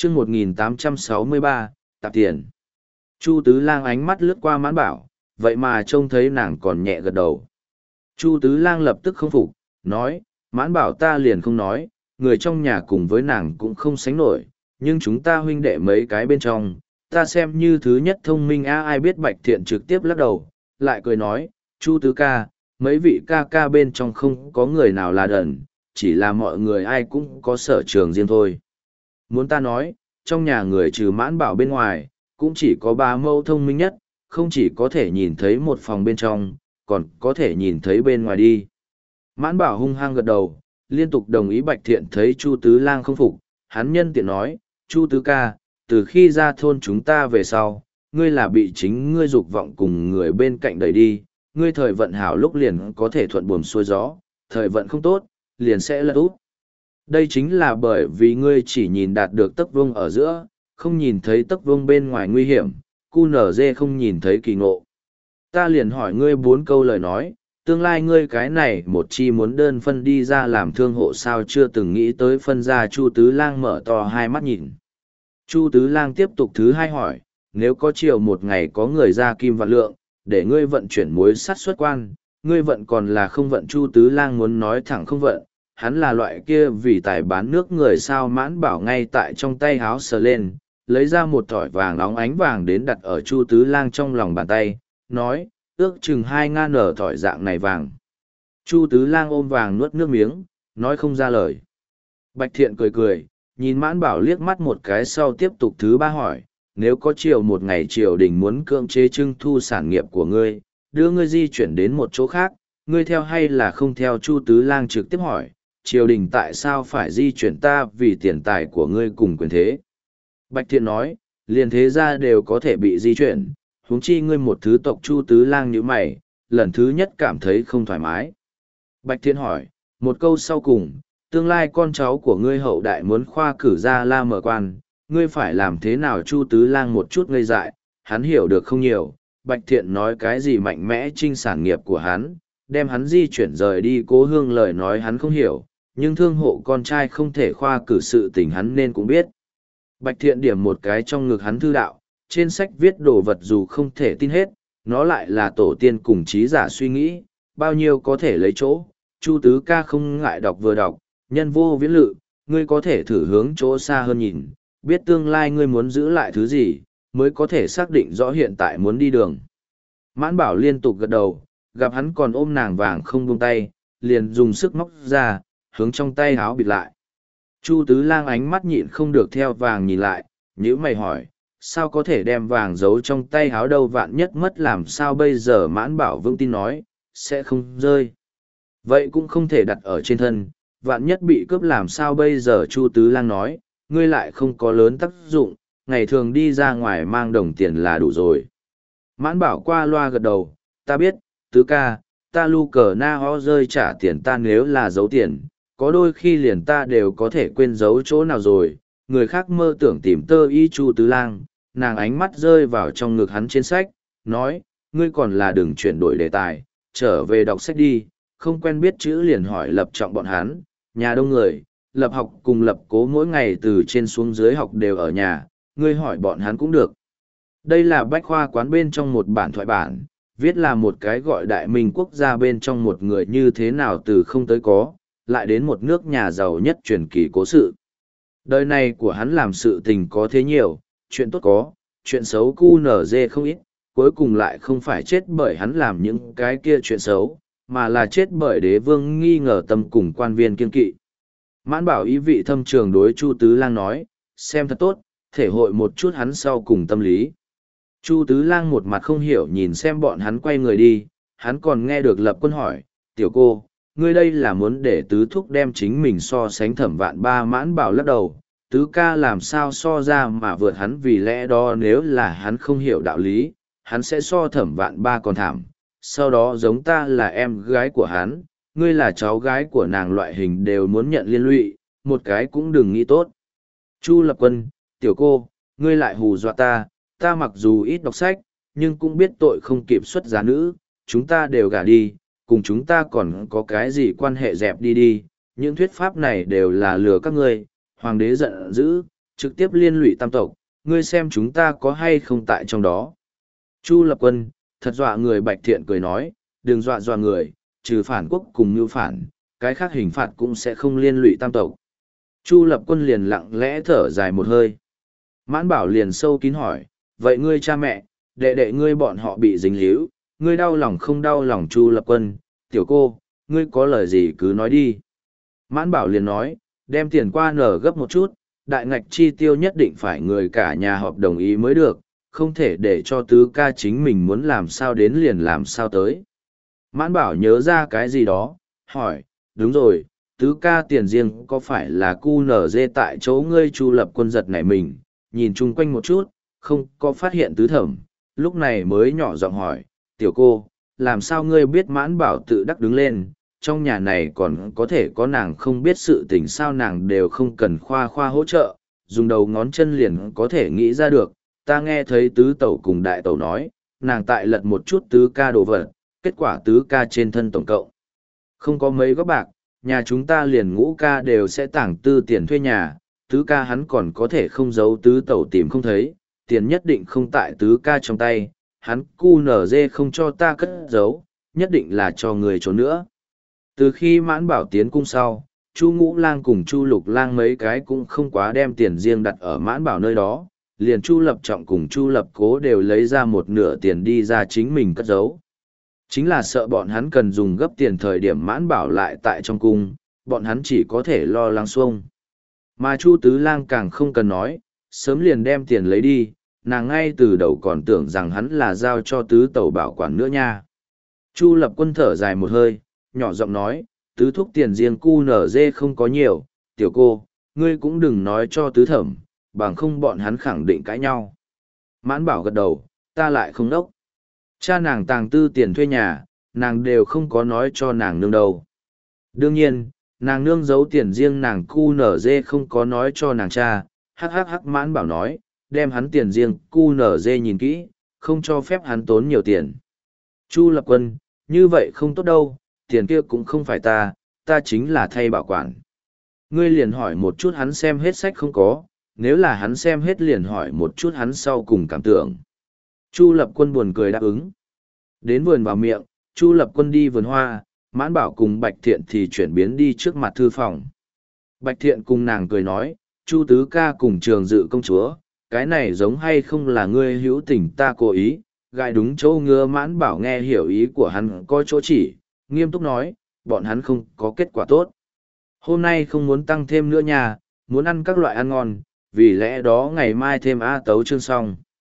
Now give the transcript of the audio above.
chương 1863, tạp tiền. Chu Tứ Lang ánh mắt lướt qua Mãn Bảo, vậy mà trông thấy nàng còn nhẹ gật đầu. Chu Tứ Lang lập tức không phục, nói, Mãn Bảo ta liền không nói, người trong nhà cùng với nàng cũng không sánh nổi, nhưng chúng ta huynh đệ mấy cái bên trong, ta xem như thứ nhất thông minh ai biết. Bạch Thiện trực tiếp lắc đầu, lại cười nói, Chu Tứ ca, mấy vị ca ca bên trong không có người nào là đần, chỉ là mọi người ai cũng có sở trường riêng thôi. Muốn ta nói, trong nhà người trừ Mãn Bảo bên ngoài, cũng chỉ có ba mẫu thông minh nhất, không chỉ có thể nhìn thấy một phòng bên trong, còn có thể nhìn thấy bên ngoài đi. Mãn Bảo hung hăng gật đầu, liên tục đồng ý. Bạch Thiện thấy Chu Tứ Lang không phục, hắn nhân tiện nói, Chu Tứ ca, từ khi ra thôn chúng ta về sau, ngươi là bị chính ngươi dục vọng cùng người bên cạnh đẩy đi, ngươi thời vận hảo lúc liền có thể thuận buồm xuôi gió, thời vận không tốt, liền sẽ lật úp. Đây chính là bởi vì ngươi chỉ nhìn đạt được tấc vương ở giữa, không nhìn thấy tấc vương bên ngoài nguy hiểm, cu nở dê không nhìn thấy kỳ ngộ. Ta liền hỏi ngươi 4 câu lời nói, tương lai ngươi cái này một chi muốn đơn phân đi ra làm thương hộ sao chưa từng nghĩ tới phân ra. Chu Tứ Lang mở to hai mắt nhìn. Chu Tứ Lang tiếp tục thứ hai hỏi, nếu có chiều một ngày có người ra kim vạn lượng, để ngươi vận chuyển muối sắt xuất quan, ngươi vận còn là không vận? Chu Tứ Lang muốn nói thẳng không vận, hắn là loại kia vì tài bán nước người sao. Mãn Bảo ngay tại trong tay háo sờ lên, lấy ra một thỏi vàng óng ánh vàng đến đặt ở Chu Tứ Lang trong lòng bàn tay, nói, ước chừng 2 nở thỏi dạng này vàng. Chu Tứ Lang ôm vàng nuốt nước miếng, nói không ra lời. Bạch Thiện cười cười, nhìn Mãn Bảo liếc mắt một cái sau tiếp tục thứ ba hỏi, nếu có chiều một ngày triều đình muốn cưỡng chế trưng thu sản nghiệp của ngươi, đưa ngươi di chuyển đến một chỗ khác, ngươi theo hay là không theo? Chu Tứ Lang trực tiếp hỏi, triều đình tại sao phải di chuyển ta? Vì tiền tài của ngươi cùng quyền thế. Bạch Thiện nói, liền thế ra đều có thể bị di chuyển, huống chi ngươi một thứ tộc. Chu Tứ Lang nhíu mày, lần thứ nhất cảm thấy không thoải mái. Bạch Thiện hỏi, một câu sau cùng, tương lai con cháu của ngươi hậu đại muốn khoa cử ra la mở quan, ngươi phải làm thế nào? Chu Tứ Lang một chút ngây dại, hắn hiểu được không nhiều. Bạch Thiện nói cái gì mạnh mẽ trinh sản nghiệp của hắn, đem hắn di chuyển rời đi cố hương, lời nói hắn không hiểu, nhưng thương hộ con trai không thể khoa cử sự tình hắn nên cũng biết. Bạch Thiện điểm một cái trong ngực hắn thư đạo, trên sách viết đồ vật dù không thể tin hết, nó lại là tổ tiên cùng trí giả suy nghĩ, bao nhiêu có thể lấy chỗ. Chu Tứ ca không ngại đọc vừa đọc, nhân vô viễn lự, ngươi có thể thử hướng chỗ xa hơn nhìn, biết tương lai ngươi muốn giữ lại thứ gì, mới có thể xác định rõ hiện tại muốn đi đường. Mãn Bảo liên tục gật đầu, gặp hắn còn ôm nàng vàng không buông tay, liền dùng sức móc ra, hướng trong tay háo bịt lại. Chu Tứ Lang ánh mắt nhịn không được theo vàng nhìn lại, nhíu mày hỏi, sao có thể đem vàng giấu trong tay háo đâu? Vạn nhất mất làm sao bây giờ? Mãn Bảo vững tin nói, sẽ không rơi. Vậy cũng không thể đặt ở trên thân, vạn nhất bị cướp làm sao bây giờ? Chu Tứ Lang nói, ngươi lại không có lớn tác dụng, ngày thường đi ra ngoài mang đồng tiền là đủ rồi. Mãn Bảo qua loa gật đầu, ta biết, Tứ ca, ta lu cờ na ho rơi trả tiền ta nếu là giấu tiền, có đôi khi liền ta đều có thể quên giấu chỗ nào rồi. Người khác mơ tưởng tìm tơ y. Chu Tứ Lang, nàng ánh mắt rơi vào trong ngực hắn trên sách, nói, ngươi còn là đừng chuyển đổi đề tài, trở về đọc sách đi, không quen biết chữ liền hỏi Lập Trọng bọn hắn, nhà đông người, Lập Học cùng Lập Cố mỗi ngày từ trên xuống dưới học đều ở nhà, ngươi hỏi bọn hắn cũng được. Đây là bách khoa quán bên trong một bản thoại bản, viết là một cái gọi Đại Minh quốc gia bên trong một người như thế nào từ không tới có, lại đến một nước nhà giàu nhất truyền kỳ cố sự. Đời này của hắn làm sự tình có thế nhiều, chuyện tốt có, chuyện xấu cu nở dê không ít, cuối cùng lại không phải chết bởi hắn làm những cái kia chuyện xấu, mà là chết bởi đế vương nghi ngờ tâm cùng quan viên kiên kỵ. Mãn Bảo ý vị thâm trường đối Chu Tứ Lang nói, xem thật tốt, thể hội một chút hắn sau cùng tâm lý. Chu Tứ Lang một mặt không hiểu nhìn xem bọn hắn quay người đi, hắn còn nghe được Lập Quân hỏi, tiểu cô, ngươi đây là muốn để tứ thúc đem chính mình so sánh Thẩm Vạn Ba? Mãn Bảo lắc đầu, tứ ca làm sao so ra mà vượt hắn, vì lẽ đó nếu là hắn không hiểu đạo lý, hắn sẽ so Thẩm Vạn Ba còn thảm. Sau đó giống ta là em gái của hắn, ngươi là cháu gái của nàng, loại hình đều muốn nhận liên lụy, một cái cũng đừng nghĩ tốt. Chu Lập Quân, tiểu cô, ngươi lại hù dọa ta, ta mặc dù ít đọc sách, nhưng cũng biết tội không kịp xuất giá nữ, chúng ta đều gả đi, cùng chúng ta còn có cái gì quan hệ? Dẹp đi đi, những thuyết pháp này đều là lừa các ngươi. Hoàng đế giận dữ, trực tiếp liên lụy tam tộc, ngươi xem chúng ta có hay không tại trong đó. Chu Lập Quân, thật dọa người. Bạch Thiện cười nói, đừng dọa dọa người, trừ phản quốc cùng mưu phản, cái khác hình phạt cũng sẽ không liên lụy tam tộc. Chu Lập Quân liền lặng lẽ thở dài một hơi. Mãn Bảo liền sâu kín hỏi, vậy ngươi cha mẹ, đệ đệ ngươi bọn họ bị dính líu, ngươi đau lòng không đau lòng? Chu Lập Quân, tiểu cô, ngươi có lời gì cứ nói đi. Mãn Bảo liền nói, đem tiền qua nở gấp một chút, đại ngạch chi tiêu nhất định phải người cả nhà họp đồng ý mới được, không thể để cho tứ ca chính mình muốn làm sao đến liền làm sao tới. Mãn Bảo nhớ ra cái gì đó, hỏi, đúng rồi, tứ ca tiền riêng có phải là cu nở dê tại chỗ? Ngươi Chu Lập Quân giật nảy mình, nhìn chung quanh một chút, không có phát hiện tứ thẩm, lúc này mới nhỏ giọng hỏi, tiểu cô, làm sao ngươi biết? Mãn Bảo tự đắc đứng lên, trong nhà này còn có thể có nàng không biết sự tình sao? Nàng đều không cần khoa hỗ trợ, dùng đầu ngón chân liền có thể nghĩ ra được. Ta nghe thấy tứ tẩu cùng đại tẩu nói, nàng tại lật một chút tứ ca đồ vật, kết quả tứ ca trên thân tổng cộng không có mấy góp bạc, nhà chúng ta liền ngũ ca đều sẽ tảng tư tiền thuê nhà, tứ ca hắn còn có thể không giấu tứ tẩu tìm không thấy, tiền nhất định không tại tứ ca trong tay, hắn cu nở dê không cho ta cất giấu, nhất định là cho người trốn nữa. Từ khi Mãn Bảo tiến cung sau, Chu Ngũ Lang cùng Chu Lục Lang mấy cái cũng không quá đem tiền riêng đặt ở Mãn Bảo nơi đó, liền Chu Lập Trọng cùng Chu Lập Cố đều lấy ra một nửa tiền đi ra chính mình cất giấu. Chính là sợ bọn hắn cần dùng gấp tiền thời điểm Mãn Bảo lại tại trong cung, bọn hắn chỉ có thể lo lắng xuông. Mà Chu Tứ Lang càng không cần nói, sớm liền đem tiền lấy đi, nàng ngay từ đầu còn tưởng rằng hắn là giao cho tứ tẩu bảo quản nữa nha. Chu Lập Quân thở dài một hơi, nhỏ giọng nói, tứ thúc tiền riêng cu nở dê không có nhiều, tiểu cô, ngươi cũng đừng nói cho tứ thẩm, bằng không bọn hắn khẳng định cãi nhau. Mãn Bảo gật đầu, ta lại không đốc. Cha nàng tàng tư tiền thuê nhà, nàng đều không có nói cho nàng nương đâu. Đương nhiên, nàng nương giấu tiền riêng nàng cu nở dê không có nói cho nàng cha. Hắc Mãn Bảo nói, đem hắn tiền riêng cu nở dê nhìn kỹ, không cho phép hắn tốn nhiều tiền. Chu Lập Quân, như vậy không tốt đâu, tiền kia cũng không phải ta chính là thay bảo quản. Ngươi liền hỏi một chút hắn xem hết sách không có, nếu là hắn xem hết liền hỏi một chút hắn sau cùng cảm tưởng. Chu Lập Quân buồn cười đáp ứng. Đến vườn vào miệng, Chu Lập Quân đi vườn hoa, Mãn Bảo cùng Bạch Thiện thì chuyển biến đi trước mặt thư phòng. Bạch Thiện cùng nàng cười nói, Chu tứ ca cùng Trường Dự công chúa, cái này giống hay không là ngươi hữu tình ta cố ý, gai đúng chỗ ngứa. Mãn Bảo nghe hiểu ý của hắn có chỗ chỉ, nghiêm túc nói, bọn hắn không có kết quả tốt. Hôm nay không muốn tăng thêm nữa nha, muốn ăn các loại ăn ngon, vì lẽ đó ngày mai thêm A Tấu chương xong.